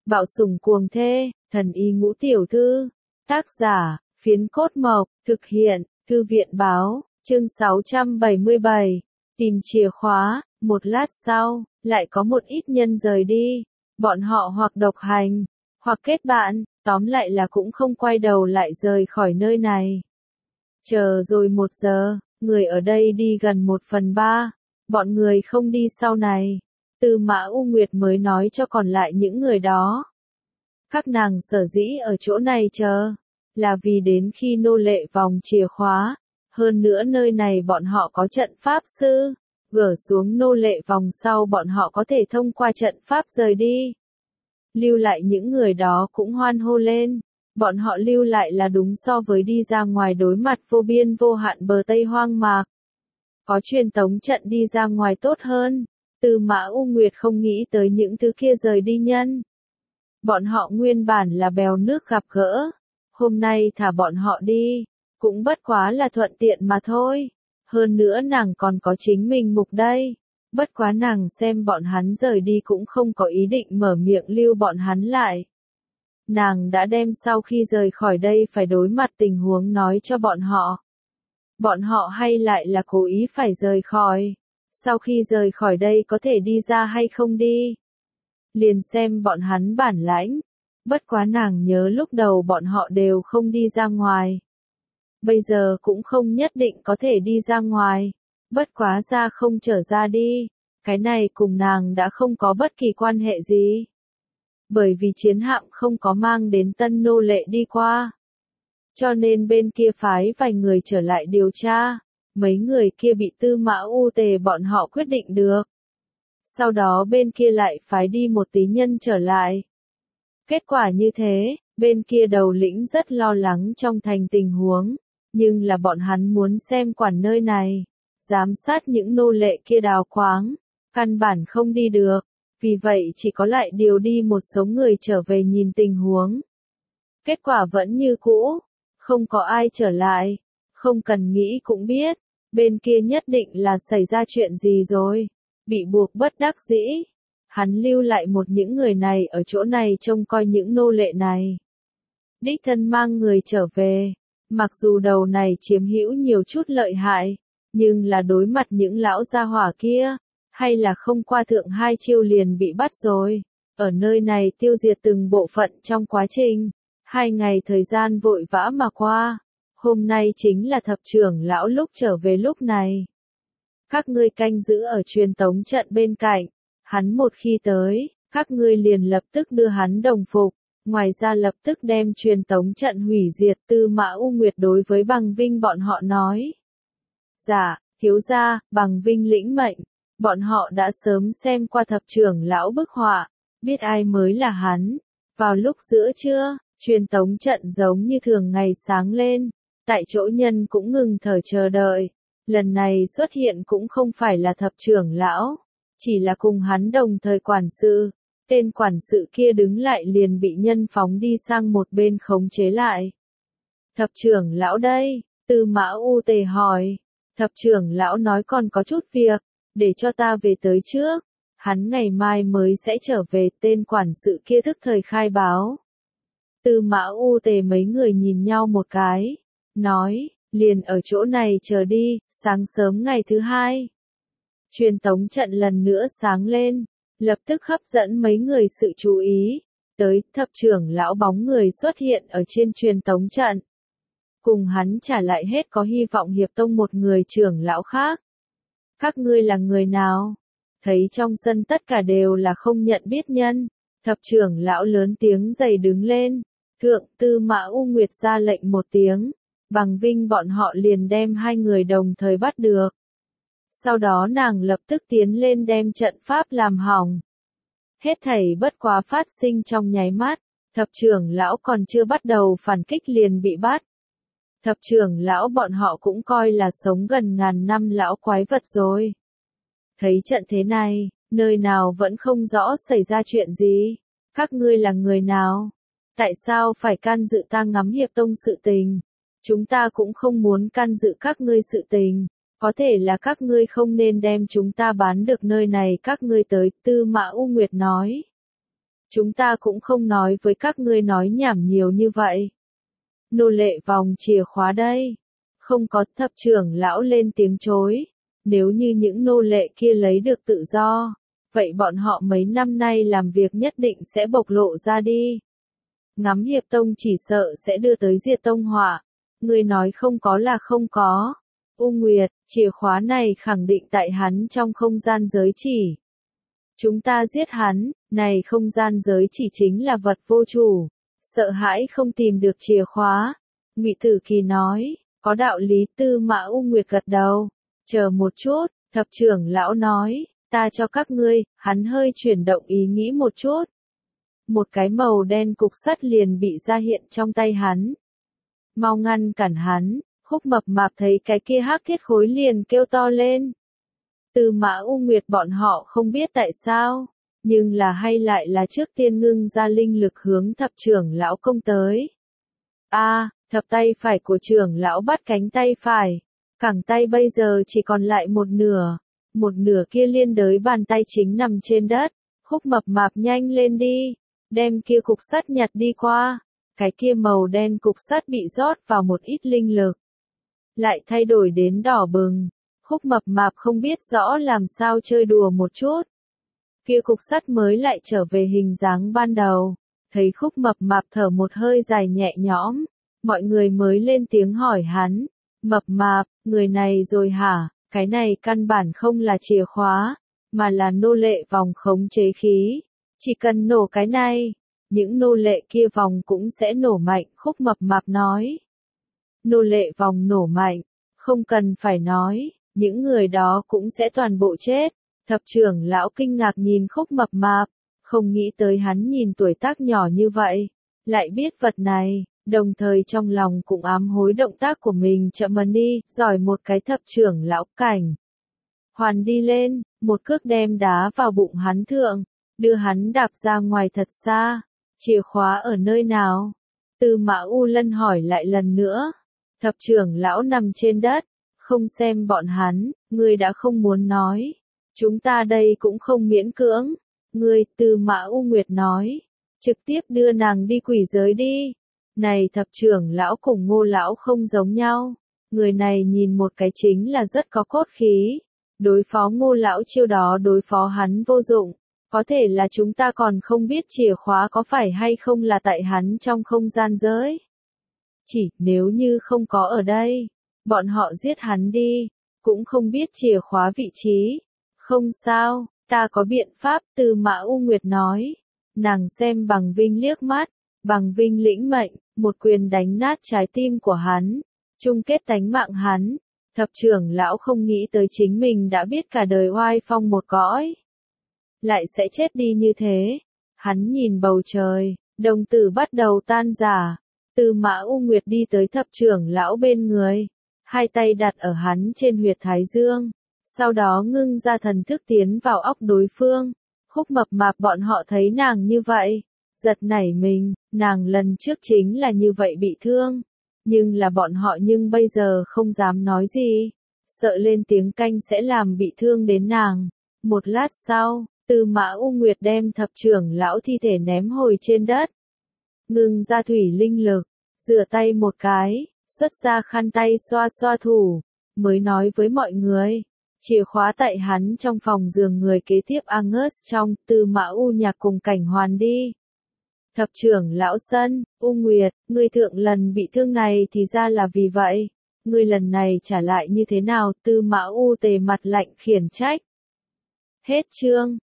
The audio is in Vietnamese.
Bạo sủng cuồng thê, thần y ngũ tiểu thư. Tác giả, Phiến Cốt Mộc, thực hiện, Thư viện báo, chương 677. Tìm chìa khóa, một lát sau, lại có một ít nhân rời đi. Bọn họ hoặc độc hành, hoặc kết bạn, tóm lại là cũng không quay đầu lại rời khỏi nơi này. Chờ rồi 1 giờ, người ở đây đi gần 1/3, bọn người không đi sau này. Tư Mã U Nguyệt mới nói cho còn lại những người đó. Các nàng sở dĩ ở chỗ này chờ, là vì đến khi nô lệ vòng chìa khóa, hơn nữa nơi này bọn họ có trận pháp sư, gỡ xuống nô lệ vòng sau bọn họ có thể thông qua trận pháp rời đi. Lưu lại những người đó cũng hoan hô lên, bọn họ lưu lại là đúng so với đi ra ngoài đối mặt vô biên vô hạn bờ Tây hoang mạc. Có truyền tống trận đi ra ngoài tốt hơn. Tư Mã U Nguyệt không nghĩ tới những thứ kia rời đi nhân. Bọn họ nguyên bản là bèo nước gặp gỡ, hôm nay thả bọn họ đi, cũng bất quá là thuận tiện mà thôi. Hơn nữa nàng còn có chính mình mục đây, bất quá nàng xem bọn hắn rời đi cũng không có ý định mở miệng lưu bọn hắn lại. Nàng đã đem sau khi rời khỏi đây phải đối mặt tình huống nói cho bọn họ. Bọn họ hay lại là cố ý phải rời khỏi. Sau khi rời khỏi đây có thể đi ra hay không đi. Liền xem bọn hắn bản lãnh. Bất quá nàng nhớ lúc đầu bọn họ đều không đi ra ngoài. Bây giờ cũng không nhất định có thể đi ra ngoài. Bất quá ra không trở ra đi. Cái này cùng nàng đã không có bất kỳ quan hệ gì. Bởi vì chiến hạm không có mang đến tân nô lệ đi qua. Cho nên bên kia phái vài người trở lại điều tra. Mấy người kia bị Tư Mã U Tề bọn họ quyết định được. Sau đó bên kia lại phái đi một tí nhân trở lại. Kết quả như thế, bên kia đầu lĩnh rất lo lắng trong thành tình huống, nhưng là bọn hắn muốn xem quản nơi này, giám sát những nô lệ kia đào khoáng, căn bản không đi được, vì vậy chỉ có lại điều đi một số người trở về nhìn tình huống. Kết quả vẫn như cũ, không có ai trở lại, không cần nghĩ cũng biết. Bên kia nhất định là xảy ra chuyện gì rồi, bị buộc bất đắc dĩ. Hắn lưu lại một những người này ở chỗ này trông coi những nô lệ này. Đích thân mang người trở về, mặc dù đầu này chiếm hữu nhiều chút lợi hại, nhưng là đối mặt những lão gia hỏa kia, hay là không qua thượng 2 chiêu liền bị bắt rồi. Ở nơi này tiêu diệt từng bộ phận trong quá trình, 2 ngày thời gian vội vã mà qua. Hôm nay chính là thập trưởng lão lúc trở về lúc này. Các ngươi canh giữ ở truyền tống trận bên cạnh. Hắn một khi tới, các ngươi liền lập tức đưa hắn đồng phục. Ngoài ra lập tức đem truyền tống trận hủy diệt. Tư Mã U Nguyệt đối với Bằng Vinh bọn họ nói. Dạ, thiếu gia, Bằng Vinh lĩnh mệnh. Bọn họ đã sớm xem qua thập trưởng lão bức họa, biết ai mới là hắn. Vào lúc giữa trưa, truyền tống trận giống như thường ngày sáng lên. Tại chỗ nhân cũng ngừng thở chờ đợi. Lần này xuất hiện cũng không phải là thập trưởng lão, chỉ là cùng hắn đồng thời quản sự. Tên quản sự kia đứng lại liền bị nhân phóng đi sang một bên khống chế lại. Thập trưởng lão đây, Tư Mã U Tề hỏi. Thập trưởng lão nói còn có chút việc, để cho ta về tới trước. Hắn ngày mai mới sẽ trở về. Tên quản sự kia thức thời khai báo. Tư Mã U Tề mấy người nhìn nhau một cái. Nói, liền ở chỗ này chờ đi, sáng sớm ngày thứ 2. Truyền tống trận lần nữa sáng lên, lập tức hấp dẫn mấy người sự chú ý. Tới, thập trưởng lão bóng người xuất hiện ở trên truyền tống trận. Cùng hắn trả lại hết có hy vọng hiệp tông một người trưởng lão khác. Các ngươi là người nào? Thấy trong sân tất cả đều là không nhận biết nhân. Thập trưởng lão lớn tiếng dày đứng lên. Thượng Tư Mã U Nguyệt ra lệnh một tiếng. Bằng Vinh bọn họ liền đem 2 người đồng thời bắt được. Sau đó nàng lập tức tiến lên đem trận pháp làm hỏng. Hết thảy bất quá phát sinh trong nháy mắt, thập trưởng lão còn chưa bắt đầu phản kích liền bị bắt. Thập trưởng lão bọn họ cũng coi là sống gần ngàn năm lão quái vật rồi. Thấy trận thế này, nơi nào vẫn không rõ xảy ra chuyện gì. Các ngươi là người nào? Tại sao phải can dự ta ngắm hiệp tông sự tình? Chúng ta cũng không muốn can dự các ngươi sự tình. Có thể là các ngươi không nên đem chúng ta bán được nơi này các ngươi tới. Tư Mã U Nguyệt nói. Chúng ta cũng không nói với các ngươi nói nhảm nhiều như vậy. Nô lệ vòng chìa khóa đây. Không có, thập trưởng lão lên tiếng chối. Nếu như những nô lệ kia lấy được tự do, vậy bọn họ mấy năm nay làm việc nhất định sẽ bộc lộ ra đi. Ngắm hiệp tông chỉ sợ sẽ đưa tới diệt tông họa. Ngươi nói không có là không có. U Nguyệt, chìa khóa này khẳng định tại hắn trong không gian giới chỉ. Chúng ta giết hắn, này không gian giới chỉ chính là vật vô chủ. Sợ hãi không tìm được chìa khóa. Ngụy Tử Kỳ nói, có đạo lý. Tư Mã U Nguyệt gật đầu. Chờ một chút, thập trưởng lão nói, ta cho các ngươi. Hắn hơi chuyển động ý nghĩ một chút. Một cái màu đen cục sắt liền bị ra hiện trong tay hắn. Mau ngăn cản hắn. Khúc Mập Mạp thấy cái kia hắc thiết khối liền kêu to lên. Tư Mã U Nguyệt bọn họ không biết tại sao, nhưng là hay lại là trước tiên ngưng ra linh lực hướng thập trưởng lão công tới. Thập tay phải của trưởng lão bắt cánh tay phải, cẳng tay bây giờ chỉ còn lại một nửa kia liên đới bàn tay chính nằm trên đất. Khúc Mập Mạp nhanh lên đi, đem kia cục sắt nhặt đi qua. Cái kia màu đen cục sắt bị rót vào một ít linh lực, lại thay đổi đến đỏ bừng. Khúc Mập Mạp không biết rõ làm sao chơi đùa một chút. Kia cục sắt mới lại trở về hình dáng ban đầu. Thấy Khúc Mập Mạp thở một hơi dài nhẹ nhõm, mọi người mới lên tiếng hỏi hắn. Mập Mạp, người này rồi hả? Cái này căn bản không là chìa khóa, mà là nô lệ vòng khống chế khí. Chỉ cần nổ cái này, những nô lệ kia vòng cũng sẽ nổ mạnh. Khúc Mập Mạp nói. Nô lệ vòng nổ mạnh, không cần phải nói, những người đó cũng sẽ toàn bộ chết. Thập trưởng lão kinh ngạc nhìn Khúc Mập Mạp, không nghĩ tới hắn nhìn tuổi tác nhỏ như vậy, lại biết vật này, đồng thời trong lòng cũng ám hối động tác của mình chậm đi, giỏi một cái thập trưởng lão cảnh. Hoàn đi lên, một cước đem đá vào bụng hắn thượng, đưa hắn đạp ra ngoài thật xa. Chìa khóa ở nơi nào? Tư Mã U Lân hỏi lại lần nữa. Thập trưởng lão nằm trên đất, không xem bọn hắn, ngươi đã không muốn nói. Chúng ta đây cũng không miễn cưỡng. Ngươi, Tư Mã U Nguyệt nói, trực tiếp đưa nàng đi quỷ giới đi. Này thập trưởng lão cùng Ngô lão không giống nhau. Người này nhìn một cái chính là rất có cốt khí. Đối phó Ngô lão chiêu đó đối phó hắn vô dụng. Có thể là chúng ta còn không biết chìa khóa có phải hay không là tại hắn trong không gian giới. Chỉ nếu như không có ở đây, bọn họ giết hắn đi, cũng không biết chìa khóa vị trí. Không sao, ta có biện pháp. Tư Mã U Nguyệt nói. Nàng xem Bằng Vinh liếc mắt, Bằng Vinh lĩnh mệnh, một quyền đánh nát trái tim của hắn, chung kết tánh mạng hắn. Thập trưởng lão không nghĩ tới chính mình đã biết cả đời oai phong một cõi, lại sẽ chết đi như thế. Hắn nhìn bầu trời, đồng tử bắt đầu tan rã. Tư Mã U Nguyệt đi tới thập trưởng lão bên người, hai tay đặt ở hắn trên huyệt thái dương, sau đó ngưng ra thần thức tiến vào óc đối phương. Khúc Mập Mạp bọn họ thấy nàng như vậy, giật nảy mình. Nàng lần trước chính là như vậy bị thương, nhưng là bọn họ nhưng bây giờ không dám nói gì, sợ lên tiếng canh sẽ làm bị thương đến nàng. Một lát sau, Tư Mã U Nguyệt đem thập trưởng lão thi thể ném hồi trên đất, ngưng ra thủy linh lực, rửa tay một cái, xuất ra khăn tay xoa xoa thủ, mới nói với mọi người, chìa khóa tại hắn trong phòng giường người kế tiếp Angus trong. Tư Mã U Nhạc cùng Cảnh Hoàn đi. Thập trưởng lão Sân, U Nguyệt, ngươi thượng lần bị thương này thì ra là vì vậy, ngươi lần này trả lại như thế nào? Tư Mã U Tề mặt lạnh khiển trách. Hết chương.